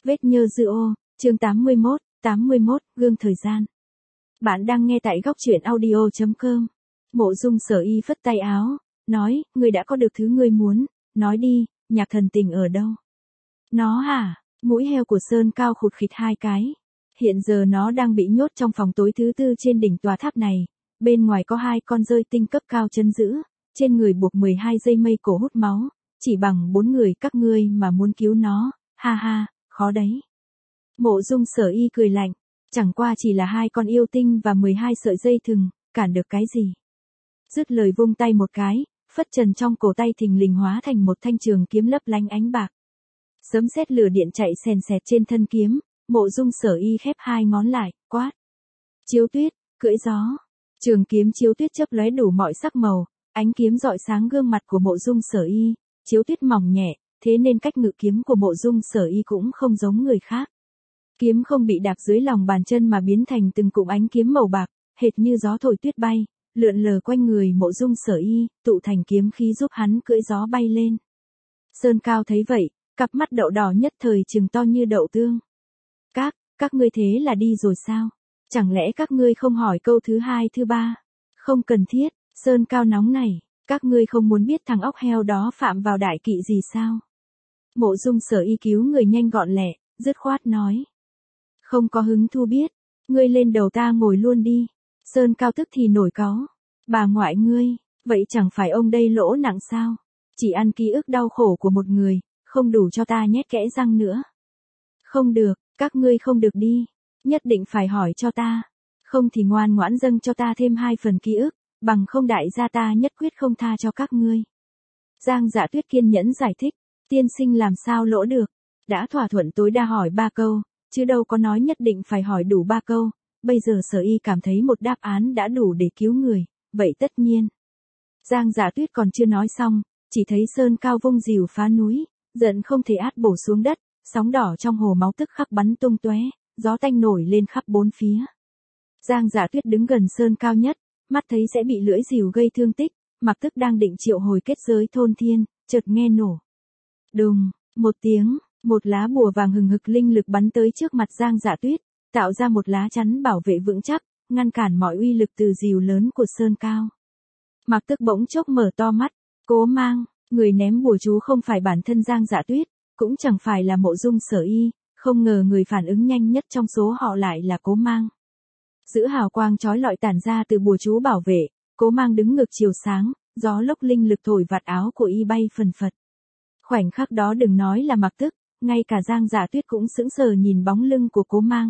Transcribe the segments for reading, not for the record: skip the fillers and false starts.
Vết nhơ dư ô, chương 81, gương thời gian. Bạn đang nghe tại góc truyện audio.com. Mộ Dung Sở Y phất tay áo, nói, ngươi đã có được thứ ngươi muốn, nói đi, nhạc thần tình ở đâu? Nó hả? Mũi heo của Sơn Cao khụt khịt hai cái. Hiện giờ nó đang bị nhốt trong phòng tối thứ tư trên đỉnh tòa tháp này. Bên ngoài có 2 con rơi tinh cấp cao trấn giữ, trên người buộc 12 dây mây cổ hút máu. Chỉ bằng 4 người các ngươi mà muốn cứu nó, ha ha, khó đấy. Mộ Dung Sở Y cười lạnh, chẳng qua chỉ là 2 con yêu tinh và 12 sợi dây thừng, cản được cái gì. Dứt lời vung tay một cái, phất trần trong cổ tay thình lình hóa thành một thanh trường kiếm lấp lánh ánh bạc. Sấm sét lửa điện chạy sèn sẹt trên thân kiếm, Mộ Dung Sở Y khép 2 ngón lại, quát. Chiếu tuyết, cưỡi gió. Trường kiếm chiếu tuyết chớp lóe đủ mọi sắc màu, ánh kiếm rọi sáng gương mặt của Mộ Dung Sở Y, chiếu tuyết mỏng nhẹ, thế nên cách ngự kiếm của Mộ Dung Sở Y cũng không giống người khác. Kiếm không bị đạp dưới lòng bàn chân mà biến thành từng cụm ánh kiếm màu bạc, hệt như gió thổi tuyết bay, lượn lờ quanh người Mộ Dung Sở Y, tụ thành kiếm khí giúp hắn cưỡi gió bay lên. Sơn Cao thấy vậy, cặp mắt đậu đỏ nhất thời trừng to như đậu tương. Các ngươi thế là đi rồi sao? Chẳng lẽ các ngươi không hỏi câu thứ 2 thứ 3? Không cần thiết, Sơn Cao nóng này, các ngươi không muốn biết thằng óc heo đó phạm vào đại kỵ gì sao? Mộ Dung Sở Y cứu người nhanh gọn lẹ, dứt khoát nói. Không có hứng thú biết, ngươi lên đầu ta ngồi luôn đi. Sơn Cao tức thì nổi cáu. Bà ngoại ngươi, vậy chẳng phải ông đây lỗ nặng sao? Chỉ ăn ký ức đau khổ của một người, không đủ cho ta nhét kẽ răng nữa. Không được, các ngươi không được đi. Nhất định phải hỏi cho ta. Không thì ngoan ngoãn dâng cho ta thêm 2 phần ký ức, bằng không đại gia ta nhất quyết không tha cho các ngươi. Giang Dạ Tuyết kiên nhẫn giải thích, tiên sinh làm sao lỗ được. Đã thỏa thuận tối đa hỏi 3 câu, chứ đâu có nói nhất định phải hỏi đủ 3 câu. Bây giờ Sở Y cảm thấy một đáp án đã đủ để cứu người, vậy tất nhiên. Giang Dạ Tuyết còn chưa nói xong, chỉ thấy Sơn Cao vung rìu phá núi, giận không thể át bổ xuống đất, sóng đỏ trong hồ máu tức khắc bắn tung tóe, gió tanh nổi lên khắp bốn phía. Giang Dạ Tuyết đứng gần Sơn Cao nhất, mắt thấy sẽ bị lưỡi rìu gây thương tích, mặc tức đang định triệu hồi kết giới thôn thiên, chợt nghe nổ. Đùng, một tiếng, một lá bùa vàng hừng hực linh lực bắn tới trước mặt Giang Dạ Tuyết, tạo ra một lá chắn bảo vệ vững chắc, ngăn cản mọi uy lực từ rìu lớn của Sơn Cao. Mặc tức bỗng chốc mở to mắt, Cố Mang, người ném bùa chú không phải bản thân Giang Dạ Tuyết, cũng chẳng phải là Mộ Dung Sở Y, không ngờ người phản ứng nhanh nhất trong số họ lại là Cố Mang. Giữ hào quang chói lọi tản ra từ bùa chú bảo vệ, Cố Mang đứng ngược chiều sáng, gió lốc linh lực thổi vạt áo của y bay phần phật. Khoảnh khắc đó đừng nói là Mặc Tức, ngay cả Giang Dạ Tuyết cũng sững sờ nhìn bóng lưng của Cố Mang.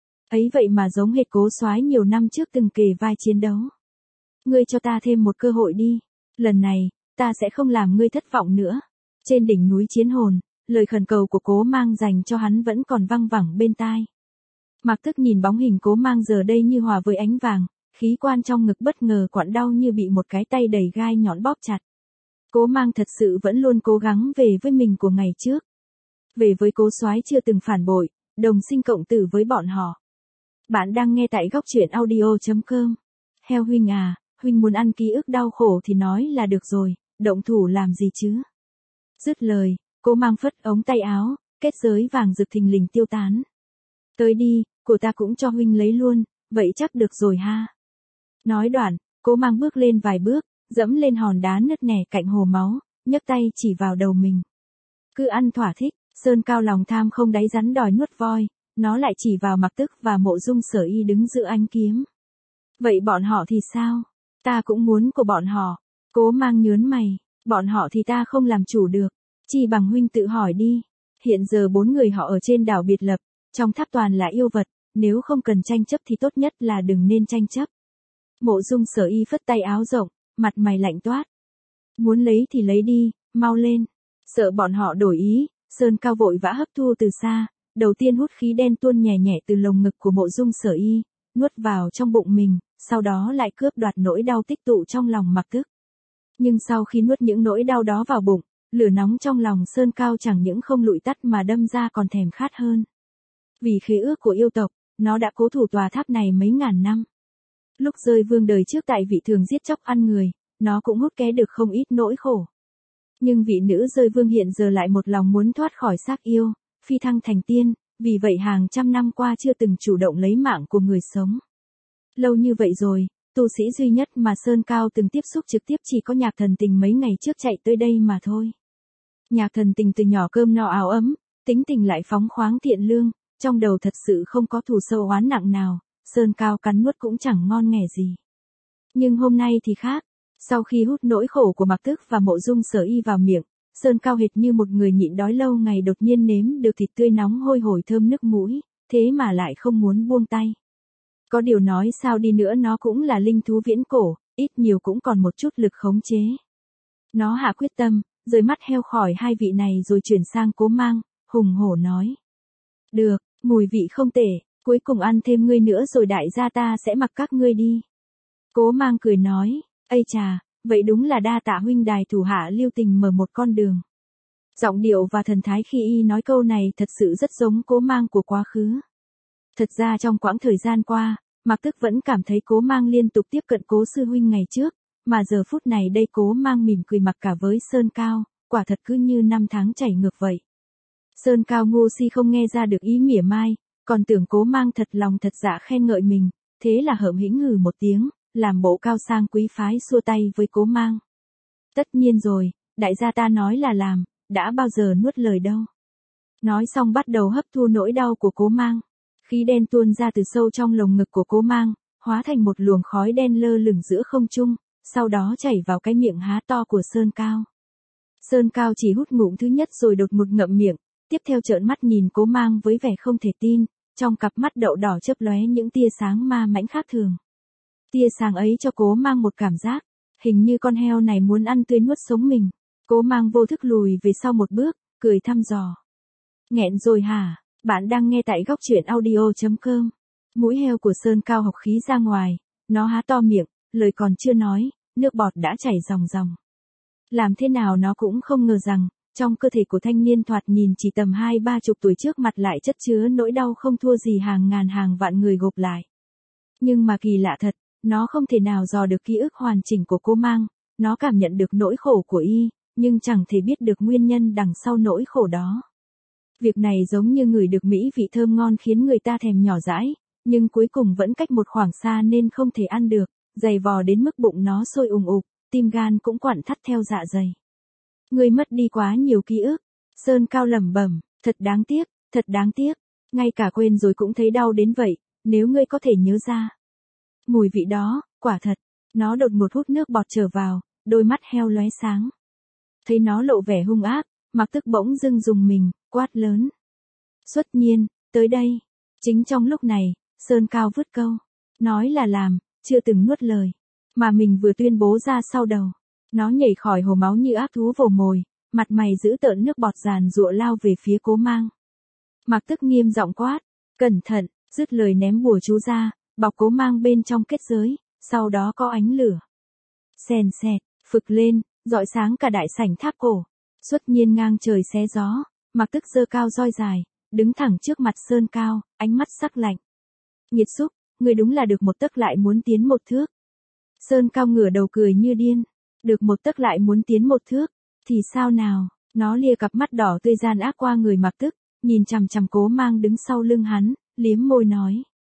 Ấy vậy mà giống hệt Cố Soái nhiều năm trước từng kề vai chiến đấu. Ngươi cho ta thêm một cơ hội đi, lần này, ta sẽ không làm ngươi thất vọng nữa. Trên đỉnh núi Chiến Hồn, lời khẩn cầu của Cố Mang dành cho hắn vẫn còn văng vẳng bên tai. Mặc Tức nhìn bóng hình Cố Mang giờ đây như hòa với ánh vàng, khí quan trong ngực bất ngờ quặn đau như bị một cái tay đầy gai nhọn bóp chặt. Cố Mang thật sự vẫn luôn cố gắng về với mình của ngày trước. Về với Cố Soái chưa từng phản bội, đồng sinh cộng tử với bọn họ. Bạn đang nghe tại góc truyện audio.com. Heo huynh à, huynh muốn ăn ký ức đau khổ thì nói là được rồi, động thủ làm gì chứ? Dứt lời, Cố Mang phất ống tay áo, kết giới vàng rực thình lình tiêu tán. Tới đi, của ta cũng cho huynh lấy luôn, vậy chắc được rồi ha. Nói đoạn, Cố Mang bước lên vài bước, dẫm lên hòn đá nứt nẻ cạnh hồ máu, nhấc tay chỉ vào đầu mình. Cứ ăn thỏa thích, Sơn Cao lòng tham không đáy rắn đòi nuốt voi, nó lại chỉ vào Mặc Tức và Mộ Dung Sở Y đứng giữa ánh kiếm. Vậy bọn họ thì sao? Ta cũng muốn của bọn họ. Cố Mang nhớn mày, bọn họ thì ta không làm chủ được, chi bằng huynh tự hỏi đi. Hiện giờ 4 người họ ở trên đảo biệt lập, trong tháp toàn là yêu vật, nếu không cần tranh chấp thì tốt nhất là đừng nên tranh chấp. Mộ Dung Sở Y phất tay áo rộng, mặt mày lạnh toát. Muốn lấy thì lấy đi, mau lên. Sợ bọn họ đổi ý, Sơn Cao vội vã hấp thu từ xa, đầu tiên hút khí đen tuôn nhẹ nhẹ từ lồng ngực của Mộ Dung Sở Y, nuốt vào trong bụng mình, sau đó lại cướp đoạt nỗi đau tích tụ trong lòng Mặc Tức. Nhưng sau khi nuốt những nỗi đau đó vào bụng, lửa nóng trong lòng Sơn Cao chẳng những không lụi tắt mà đâm ra còn thèm khát hơn. Vì khế ước của yêu tộc, nó đã cố thủ tòa tháp này mấy ngàn năm. Lúc rơi vương đời trước tại vị thường giết chóc ăn người, nó cũng hút ké được không ít nỗi khổ. Nhưng vị nữ rơi vương hiện giờ lại một lòng muốn thoát khỏi xác yêu, phi thăng thành tiên, vì vậy hàng trăm năm qua chưa từng chủ động lấy mạng của người sống. Lâu như vậy rồi, tu sĩ duy nhất mà Sơn Cao từng tiếp xúc trực tiếp chỉ có Nhạc Thần Tình mấy ngày trước chạy tới đây mà thôi. Nhạc Thần Tình từ nhỏ cơm no áo ấm, tính tình lại phóng khoáng thiện lương, trong đầu thật sự không có thù sâu oán nặng nào, Sơn Cao cắn nuốt cũng chẳng ngon nghẻ gì. Nhưng hôm nay thì khác, sau khi hút nỗi khổ của Mạc Tức và Mộ Dung Sở Y vào miệng, Sơn Cao hệt như một người nhịn đói lâu ngày đột nhiên nếm được thịt tươi nóng hôi hổi thơm nức mũi, thế mà lại không muốn buông tay. Có điều nói sao đi nữa nó cũng là linh thú viễn cổ, ít nhiều cũng còn một chút lực khống chế. Nó hạ quyết tâm, rời mắt heo khỏi hai vị này rồi chuyển sang Cố Mang, hùng hổ nói. Được, mùi vị không tệ, cuối cùng ăn thêm ngươi nữa rồi đại gia ta sẽ mặc các ngươi đi. Cố Mang cười nói, ây chà, vậy đúng là đa tạ huynh đài thủ hạ lưu tình mở một con đường. Giọng điệu và thần thái khi y nói câu này thật sự rất giống Cố Mang của quá khứ. Thật ra trong quãng thời gian qua, Mạc Tức vẫn cảm thấy Cố Mang liên tục tiếp cận Cố sư huynh ngày trước, mà giờ phút này đây Cố Mang mỉm cười mặc cả với Sơn Cao, quả thật cứ như năm tháng chảy ngược vậy. Sơn Cao ngu si không nghe ra được ý mỉa mai, còn tưởng Cố Mang thật lòng thật dạ khen ngợi mình, thế là hợm hĩnh hừ một tiếng, làm bộ cao sang quý phái xua tay với Cố Mang. Tất nhiên rồi, đại gia ta nói là làm, đã bao giờ nuốt lời đâu. Nói xong bắt đầu hấp thu nỗi đau của Cố Mang. Khí đen tuôn ra từ sâu trong lồng ngực của Cố Mang, hóa thành một luồng khói đen lơ lửng giữa không trung, sau đó chảy vào cái miệng há to của Sơn Cao. Sơn Cao chỉ hút ngụm thứ nhất rồi đột ngột ngậm miệng, tiếp theo trợn mắt nhìn Cố Mang với vẻ không thể tin, trong cặp mắt đậu đỏ chớp lóe những tia sáng ma mãnh khác thường. Tia sáng ấy cho Cố Mang một cảm giác, hình như con heo này muốn ăn tươi nuốt sống mình. Cố Mang vô thức lùi về sau một bước, cười thăm dò. Nghẹn rồi hả? Bạn đang nghe tại góc truyện audio.com. Mũi heo của Sơn Cao hộc khí ra ngoài, nó há to miệng, lời còn chưa nói, nước bọt đã chảy ròng ròng. Làm thế nào nó cũng không ngờ rằng, trong cơ thể của thanh niên thoạt nhìn chỉ tầm 20-30 tuổi trước mặt lại chất chứa nỗi đau không thua gì hàng ngàn hàng vạn người gộp lại. Nhưng mà kỳ lạ thật, nó không thể nào dò được ký ức hoàn chỉnh của Cố Mang, nó cảm nhận được nỗi khổ của y, nhưng chẳng thể biết được nguyên nhân đằng sau nỗi khổ đó. Việc này giống như ngửi được mỹ vị thơm ngon khiến người ta thèm nhỏ dãi, nhưng cuối cùng vẫn cách một khoảng xa nên không thể ăn được, dày vò đến mức bụng nó sôi ùng ục, tim gan cũng quặn thắt theo dạ dày. Ngươi mất đi quá nhiều ký ức, Sơn Cao lẩm bẩm, thật đáng tiếc, ngay cả quên rồi cũng thấy đau đến vậy, nếu ngươi có thể nhớ ra. Mùi vị đó, quả thật, nó đột ngột hút nước bọt trở vào, đôi mắt heo lóe sáng. Thấy nó lộ vẻ hung ác, Mạc Tức bỗng dưng dùng mình, quát lớn. Xuất Nhiên, tới đây. Chính trong lúc này, Sơn Cao vứt câu. Nói là làm, chưa từng nuốt lời. Mà mình vừa tuyên bố ra sau đầu. Nó nhảy khỏi hồ máu như ác thú vồ mồi, mặt mày giữ tợn nước bọt giàn giụa lao về phía Cố Mang. Mạc Tức nghiêm giọng quát. Cẩn thận, dứt lời ném bùa chú ra, bọc Cố Mang bên trong kết giới, sau đó có ánh lửa. Xèn xẹt, phực lên, rọi sáng cả đại sảnh tháp cổ. Xuất Nhiên ngang trời xé gió, Mạc Tức giơ cao roi dài, đứng thẳng trước mặt Sơn Cao, ánh mắt sắc lạnh. Nhiệt xúc, người đúng là được một tấc lại muốn tiến một thước. Sơn Cao ngửa đầu cười như điên, được một tấc lại muốn tiến một thước, thì sao nào? Nó lia cặp mắt đỏ tươi gian ác qua người Mạc Tức, nhìn chằm chằm Cố Mang đứng sau lưng hắn, liếm môi nói.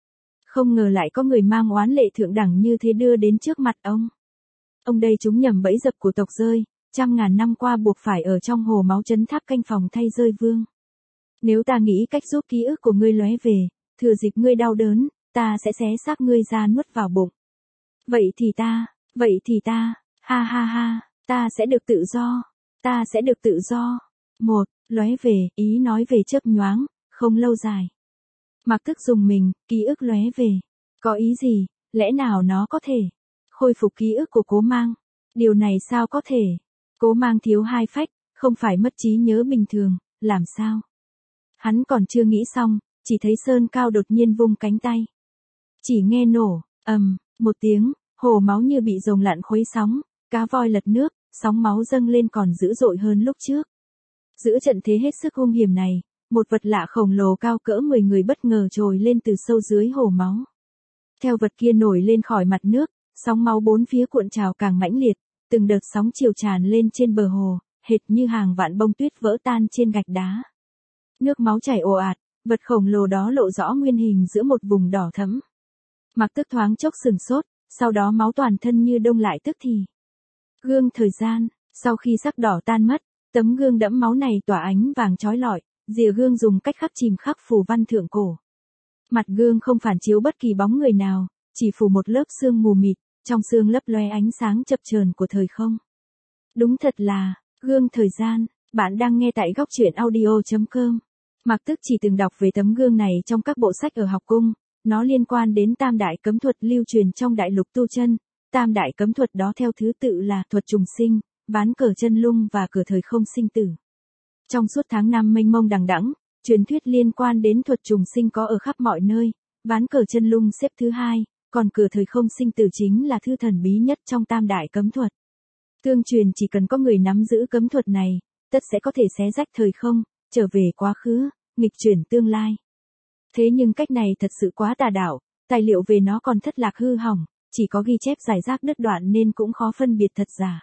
Không ngờ lại có người mang oán lệ thượng đẳng như thế đưa đến trước mặt ông. Ông đây trúng nhầm bẫy dập của tộc rơi, trăm ngàn năm qua buộc phải ở trong hồ máu trấn tháp canh phòng thay rơi vương. Nếu ta nghĩ cách giúp ký ức của ngươi lóe về, thừa dịp ngươi đau đớn, ta sẽ xé xác ngươi ra nuốt vào bụng. Vậy thì ta, ha ha ha, ta sẽ được tự do. Một, lóe về, ý nói về chớp nhoáng, không lâu dài. Mạc Tức dùng mình, ký ức lóe về. Có ý gì, lẽ nào nó có thể khôi phục ký ức của Cố Mang? Điều này sao có thể? Cố Mang thiếu hai phách, không phải mất trí nhớ bình thường, làm sao? Hắn còn chưa nghĩ xong, chỉ thấy Sơn Cao đột nhiên vung cánh tay. Chỉ nghe nổ, một tiếng, hồ máu như bị rồng lặn khuấy sóng, cá voi lật nước, sóng máu dâng lên còn dữ dội hơn lúc trước. Giữa trận thế hết sức hung hiểm này, một vật lạ khổng lồ cao cỡ 10 người bất ngờ trồi lên từ sâu dưới hồ máu. Theo vật kia nổi lên khỏi mặt nước, sóng máu bốn phía cuộn trào càng mãnh liệt, từng đợt sóng chiều tràn lên trên bờ hồ, hệt như hàng vạn bông tuyết vỡ tan trên gạch đá. Nước máu chảy ồ ạt, vật khổng lồ đó lộ rõ nguyên hình giữa một vùng đỏ thẫm. Mặc Tức thoáng chốc sửng sốt, sau đó máu toàn thân như đông lại tức thì. Gương thời gian, sau khi sắc đỏ tan mất, tấm gương đẫm máu này tỏa ánh vàng chói lọi, rìa gương dùng cách khắc chìm khắc phù văn thượng cổ. Mặt gương không phản chiếu bất kỳ bóng người nào, chỉ phủ một lớp sương mù mịt, trong sương lấp loe ánh sáng chập chờn của thời không. Đúng thật là, gương thời gian, bạn đang nghe tại góc truyện audio.com. Mặc Tức chỉ từng đọc về tấm gương này trong các bộ sách ở học cung, nó liên quan đến tam đại cấm thuật lưu truyền trong đại lục tu chân, tam đại cấm thuật đó theo thứ tự là thuật trùng sinh, ván cờ chân lung và cửa thời không sinh tử. Trong suốt tháng năm mênh mông đằng đẵng, truyền thuyết liên quan đến thuật trùng sinh có ở khắp mọi nơi, ván cờ chân lung xếp thứ hai, còn cửa thời không sinh tử chính là thứ thần bí nhất trong tam đại cấm thuật. Tương truyền chỉ cần có người nắm giữ cấm thuật này, tất sẽ có thể xé rách thời không, trở về quá khứ, nghịch chuyển tương lai. Thế nhưng cách này thật sự quá tà đạo, tài liệu về nó còn thất lạc hư hỏng, chỉ có ghi chép rải rác đứt đoạn nên cũng khó phân biệt thật giả.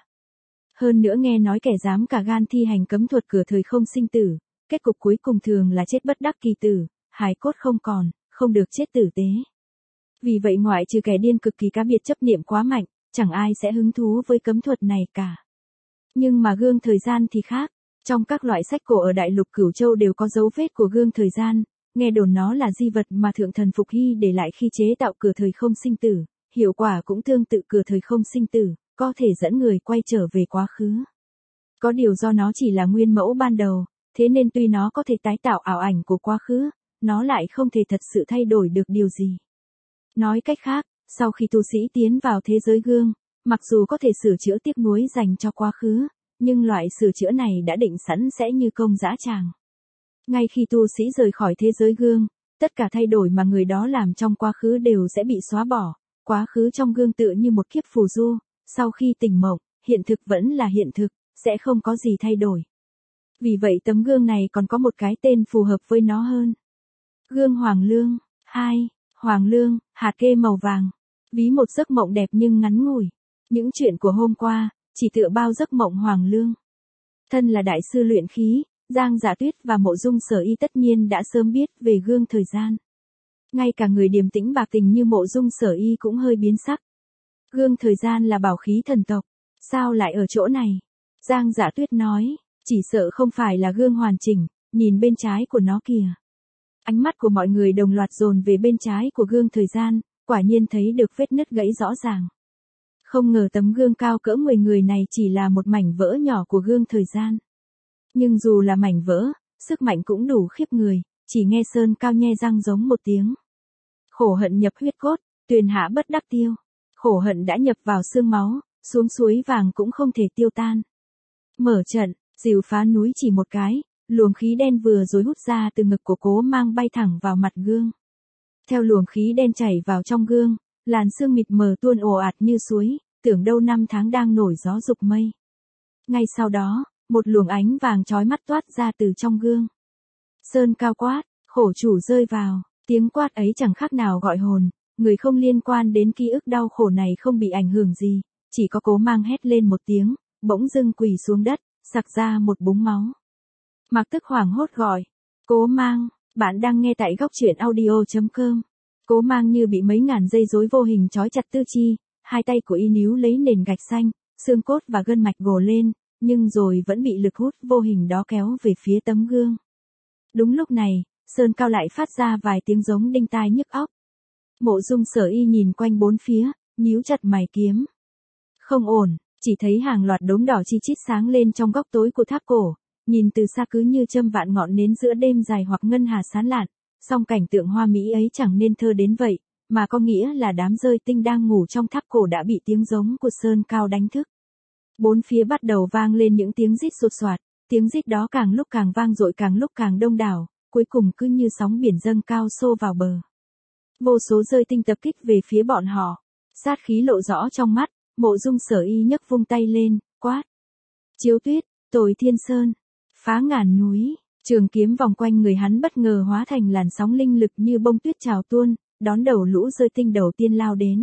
Hơn nữa nghe nói kẻ dám cả gan thi hành cấm thuật cửa thời không sinh tử, kết cục cuối cùng thường là chết bất đắc kỳ tử, hài cốt không còn, không được chết tử tế. Vì vậy ngoại trừ kẻ điên cực kỳ cá biệt chấp niệm quá mạnh, chẳng ai sẽ hứng thú với cấm thuật này cả. Nhưng mà gương thời gian thì khác, trong các loại sách cổ ở đại lục Cửu Châu đều có dấu vết của gương thời gian, nghe đồn nó là di vật mà thượng thần Phục Hy để lại khi chế tạo cửa thời không sinh tử, hiệu quả cũng tương tự cửa thời không sinh tử, có thể dẫn người quay trở về quá khứ. Có điều do nó chỉ là nguyên mẫu ban đầu, thế nên tuy nó có thể tái tạo ảo ảnh của quá khứ, nó lại không thể thật sự thay đổi được điều gì. Nói cách khác, sau khi tu sĩ tiến vào thế giới gương, mặc dù có thể sửa chữa tiếc nuối dành cho quá khứ, nhưng loại sửa chữa này đã định sẵn sẽ như công dã tràng. Ngay khi tu sĩ rời khỏi thế giới gương, tất cả thay đổi mà người đó làm trong quá khứ đều sẽ bị xóa bỏ, quá khứ trong gương tựa như một kiếp phù du, sau khi tỉnh mộng, hiện thực vẫn là hiện thực, sẽ không có gì thay đổi. Vì vậy tấm gương này còn có một cái tên phù hợp với nó hơn. Gương Hoàng Lương. 2. Hoàng Lương, hạt kê màu vàng. Ví một giấc mộng đẹp nhưng ngắn ngủi. Những chuyện của hôm qua, chỉ tựa bao giấc mộng Hoàng Lương. Thân là đại sư luyện khí, Giang Dạ Tuyết và Mộ Dung Sở Y tất nhiên đã sớm biết về gương thời gian. Ngay cả người điềm tĩnh bạc tình như Mộ Dung Sở Y cũng hơi biến sắc. Gương thời gian là bảo khí thần tộc, sao lại ở chỗ này? Giang Dạ Tuyết nói, chỉ sợ không phải là gương hoàn chỉnh, nhìn bên trái của nó kìa. Ánh mắt của mọi người đồng loạt dồn về bên trái của gương thời gian, quả nhiên thấy được vết nứt gãy rõ ràng. Không ngờ tấm gương cao cỡ 10 người này chỉ là một mảnh vỡ nhỏ của gương thời gian. Nhưng dù là mảnh vỡ, sức mạnh cũng đủ khiếp người, chỉ nghe Sơn Cao nhe răng giống một tiếng. Khổ hận nhập huyết cốt, tuyền hạ bất đắc tiêu. Khổ hận đã nhập vào xương máu, xuống suối vàng cũng không thể tiêu tan. Mở trận, dìu phá núi chỉ một cái, luồng khí đen vừa rồi hút ra từ ngực của Cố Mang bay thẳng vào mặt gương. Theo luồng khí đen chảy vào trong gương, làn sương mịt mờ tuôn ồ ạt như suối, tưởng đâu năm tháng đang nổi gió dục mây. Ngay sau đó, một luồng ánh vàng chói mắt toát ra từ trong gương. Sơn Cao quát, khổ chủ rơi vào, tiếng quát ấy chẳng khác nào gọi hồn, người không liên quan đến ký ức đau khổ này không bị ảnh hưởng gì, chỉ có Cố Mang hét lên một tiếng, bỗng dưng quỳ xuống đất, sặc ra một búng máu. Mặc Tức hoảng hốt gọi, Cố Mang, bạn đang nghe tại góc truyện audio.com. Cố Mang như bị mấy ngàn dây rối vô hình trói chặt tứ chi, hai tay của y níu lấy nền gạch xanh, xương cốt và gân mạch gồ lên, nhưng rồi vẫn bị lực hút vô hình đó kéo về phía tấm gương. Đúng lúc này, Sơn Cao lại phát ra vài tiếng giống đinh tai nhức óc. Mộ Dung Sở Y nhìn quanh bốn phía, nhíu chặt mày kiếm. Không ổn, chỉ thấy hàng loạt đốm đỏ chi chít sáng lên trong góc tối của tháp cổ, nhìn từ xa cứ như châm vạn ngọn nến giữa đêm dài hoặc ngân hà sáng lạn, song cảnh tượng hoa mỹ ấy chẳng nên thơ đến vậy, mà có nghĩa là đám rơi tinh đang ngủ trong tháp cổ đã bị tiếng giống của Sơn Cao đánh thức. Bốn phía bắt đầu vang lên những tiếng rít sột soạt, tiếng rít đó càng lúc càng vang dội càng lúc càng đông đảo, cuối cùng cứ như sóng biển dâng cao xô vào bờ. Vô số rơi tinh tập kích về phía bọn họ, sát khí lộ rõ trong mắt, Mộ Dung Sở Y nhấc vung tay lên, quát. Chiếu tuyết, tồi thiên sơn, phá ngàn núi, trường kiếm vòng quanh người hắn bất ngờ hóa thành làn sóng linh lực như bông tuyết trào tuôn, đón đầu lũ rơi tinh đầu tiên lao đến.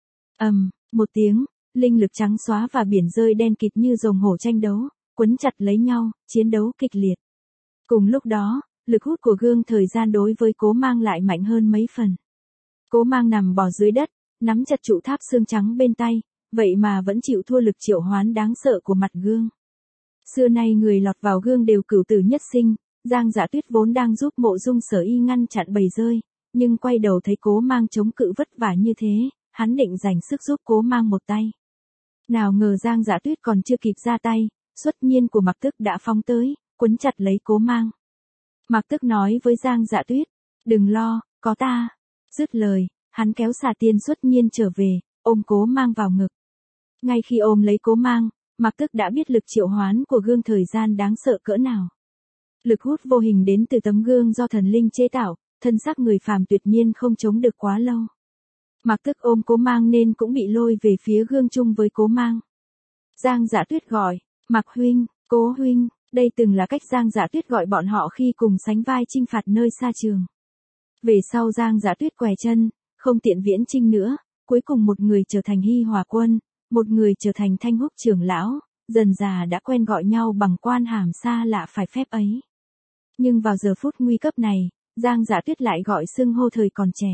Một tiếng, linh lực trắng xóa và biển rơi đen kịt như rồng hổ tranh đấu, quấn chặt lấy nhau, chiến đấu kịch liệt. Cùng lúc đó, lực hút của gương thời gian đối với Cố Mang lại mạnh hơn mấy phần. Cố Mang nằm bò dưới đất, nắm chặt trụ tháp xương trắng bên tay, vậy mà vẫn chịu thua lực triệu hoán đáng sợ của mặt gương. Xưa nay người lọt vào gương đều cửu tử nhất sinh, Giang Dạ Tuyết vốn đang giúp Mộ Dung Sở Y ngăn chặn bầy dơi, nhưng quay đầu thấy Cố Mang chống cự vất vả như thế, hắn định dành sức giúp Cố Mang một tay. Nào ngờ Giang Dạ Tuyết còn chưa kịp ra tay, xuất nhiên của Mạc Tức đã phóng tới, quấn chặt lấy Cố Mang. Mạc Tức nói với Giang Dạ Tuyết, đừng lo, có ta. Dứt lời, hắn kéo xà tiên xuất nhiên trở về, ôm Cố Mang vào ngực. Ngay khi ôm lấy Cố Mang, Mạc Tức đã biết lực triệu hoán của gương thời gian đáng sợ cỡ nào. Lực hút vô hình đến từ tấm gương do thần linh chế tạo, thân xác người phàm tuyệt nhiên không chống được quá lâu. Mạc Tức ôm Cố Mang nên cũng bị lôi về phía gương chung với Cố Mang. Giang Dạ Tuyết gọi, Mạc huynh, Cố huynh, đây từng là cách Giang Dạ Tuyết gọi bọn họ khi cùng sánh vai chinh phạt nơi xa trường. Về sau Giang Dạ Tuyết què chân, không tiện viễn chinh nữa, cuối cùng một người trở thành Hi Hòa Quân, một người trở thành Thanh Húc trưởng lão, dần dà đã quen gọi nhau bằng quan hàm xa lạ phải phép ấy. Nhưng vào giờ phút nguy cấp này, Giang Dạ Tuyết lại gọi xưng hô thời còn trẻ.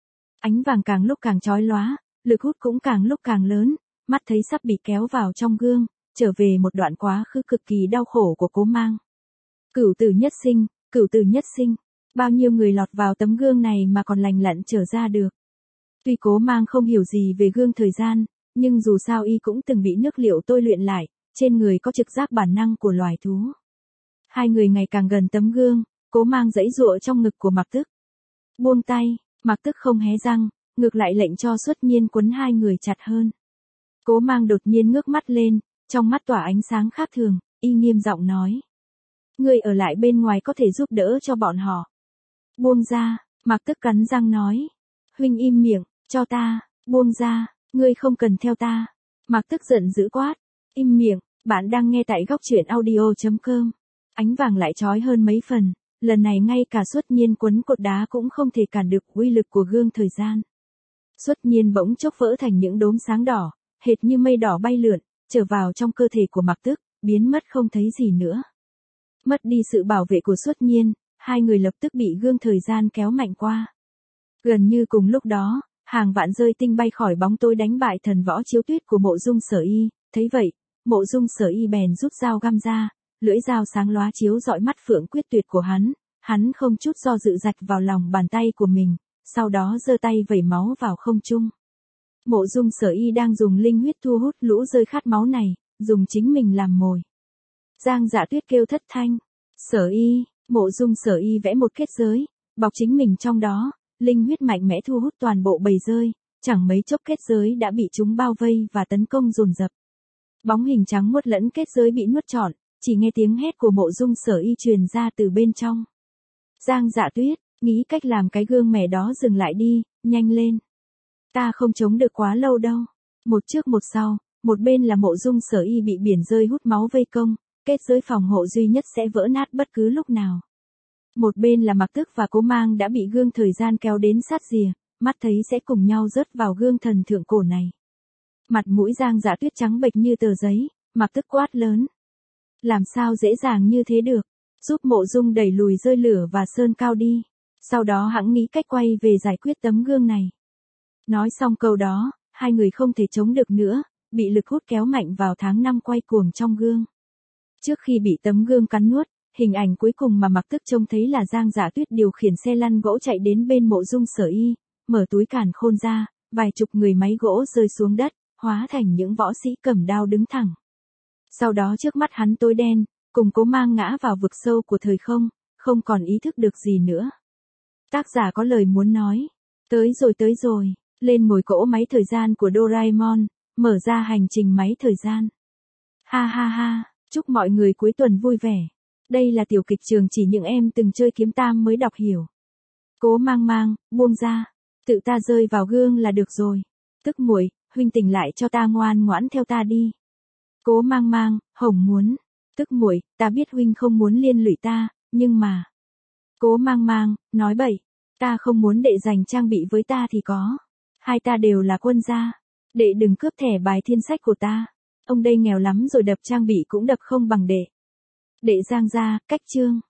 Ánh vàng càng lúc càng chói lóa, lực hút cũng càng lúc càng lớn, mắt thấy sắp bị kéo vào trong gương, trở về một đoạn quá khứ cực kỳ đau khổ của Cố Mang. Cửu tử nhất sinh, cửu tử nhất sinh, bao nhiêu người lọt vào tấm gương này mà còn lành lặn trở ra được. Tuy Cố Mang không hiểu gì về gương thời gian, nhưng dù sao y cũng từng bị nước liệu tôi luyện lại, trên người có trực giác bản năng của loài thú. Hai người ngày càng gần tấm gương, Cố Mang giãy giụa trong ngực của Mạc Tức. Buông tay, Mạc Tức không hé răng, ngược lại lệnh cho xuất nhiên quấn hai người chặt hơn. Cố Mang đột nhiên ngước mắt lên, trong mắt tỏa ánh sáng khác thường, y nghiêm giọng nói. Ngươi ở lại bên ngoài có thể giúp đỡ cho bọn họ. Buông ra, Mạc Tức cắn răng nói. Huynh im miệng, cho ta, buông ra, ngươi không cần theo ta. Mạc Tức giận dữ quát. Im miệng, bạn đang nghe tại góc truyện audio.com. Ánh vàng lại chói hơn mấy phần, lần này ngay cả xuất nhiên quấn cột đá cũng không thể cản được uy lực của gương thời gian. Xuất nhiên bỗng chốc vỡ thành những đốm sáng đỏ, hệt như mây đỏ bay lượn, trở vào trong cơ thể của Mạc Tức, biến mất không thấy gì nữa. Mất đi sự bảo vệ của xuất nhiên, hai người lập tức bị gương thời gian kéo mạnh qua. Gần như cùng lúc đó, hàng vạn rơi tinh bay khỏi bóng tối đánh bại thần võ Chiếu Tuyết của Mộ Dung Sở Y, thấy vậy, Mộ Dung Sở Y bèn rút dao găm ra, lưỡi dao sáng lóa chiếu rọi mắt phượng quyết tuyệt của hắn không chút do dự rạch vào lòng bàn tay của mình, sau đó giơ tay vẩy máu vào không trung. Mộ Dung Sở Y đang dùng linh huyết thu hút lũ rơi khát máu này, dùng chính mình làm mồi. Giang Dạ Tuyết kêu thất thanh. Sở Y, Mộ Dung Sở Y vẽ một kết giới, bọc chính mình trong đó, linh huyết mạnh mẽ thu hút toàn bộ bầy rơi, chẳng mấy chốc kết giới đã bị chúng bao vây và tấn công dồn dập. Bóng hình trắng muốt lẫn kết giới bị nuốt trọn, chỉ nghe tiếng hét của Mộ Dung Sở Y truyền ra từ bên trong. Giang Dạ Tuyết, nghĩ cách làm cái gương mẻ đó dừng lại đi, nhanh lên. Ta không chống được quá lâu đâu. Một trước một sau, một bên là Mộ Dung Sở Y bị biển rơi hút máu vây công, kết giới phòng hộ duy nhất sẽ vỡ nát bất cứ lúc nào. Một bên là Mạc Tức và Cố Mang đã bị gương thời gian kéo đến sát rìa, mắt thấy sẽ cùng nhau rớt vào gương thần thượng cổ này. Mặt mũi Giang Dạ Tuyết trắng bệch như tờ giấy, Mạc Tức quát lớn. Làm sao dễ dàng như thế được, giúp Mộ Dung đẩy lùi rơi lửa và sơn cao đi, sau đó hẵng nghĩ cách quay về giải quyết tấm gương này. Nói xong câu đó, hai người không thể chống được nữa, bị lực hút kéo mạnh vào tháng 5 quay cuồng trong gương. Trước khi bị tấm gương cắn nuốt, hình ảnh cuối cùng mà Mạc Tức trông thấy là Giang Dạ Tuyết điều khiển xe lăn gỗ chạy đến bên Mộ Dung Sở Y, mở túi càn khôn ra, vài chục người máy gỗ rơi xuống đất, hóa thành những võ sĩ cầm đao đứng thẳng. Sau đó trước mắt hắn tối đen, cùng Cố Mang ngã vào vực sâu của thời không, không còn ý thức được gì nữa. Tác giả có lời muốn nói. Tới rồi, lên ngồi cỗ máy thời gian của Doraemon, mở ra hành trình máy thời gian. Ha ha ha, chúc mọi người cuối tuần vui vẻ. Đây là tiểu kịch trường chỉ những em từng chơi kiếm tam mới đọc hiểu. Cố Mang, buông ra, tự ta rơi vào gương là được rồi. Tức muội, huynh tỉnh lại cho ta ngoan ngoãn theo ta đi. Cố Mang, hồng muốn. Tức muội, ta biết huynh không muốn liên lụy ta, nhưng mà. Cố Mang, nói bậy, ta không muốn đệ giành trang bị với ta thì có. Hai ta đều là quân gia. Đệ đừng cướp thẻ bài thiên sách của ta. Ông đây nghèo lắm rồi đập trang bị cũng đập không bằng đệ. Đệ Giang gia, cách chương.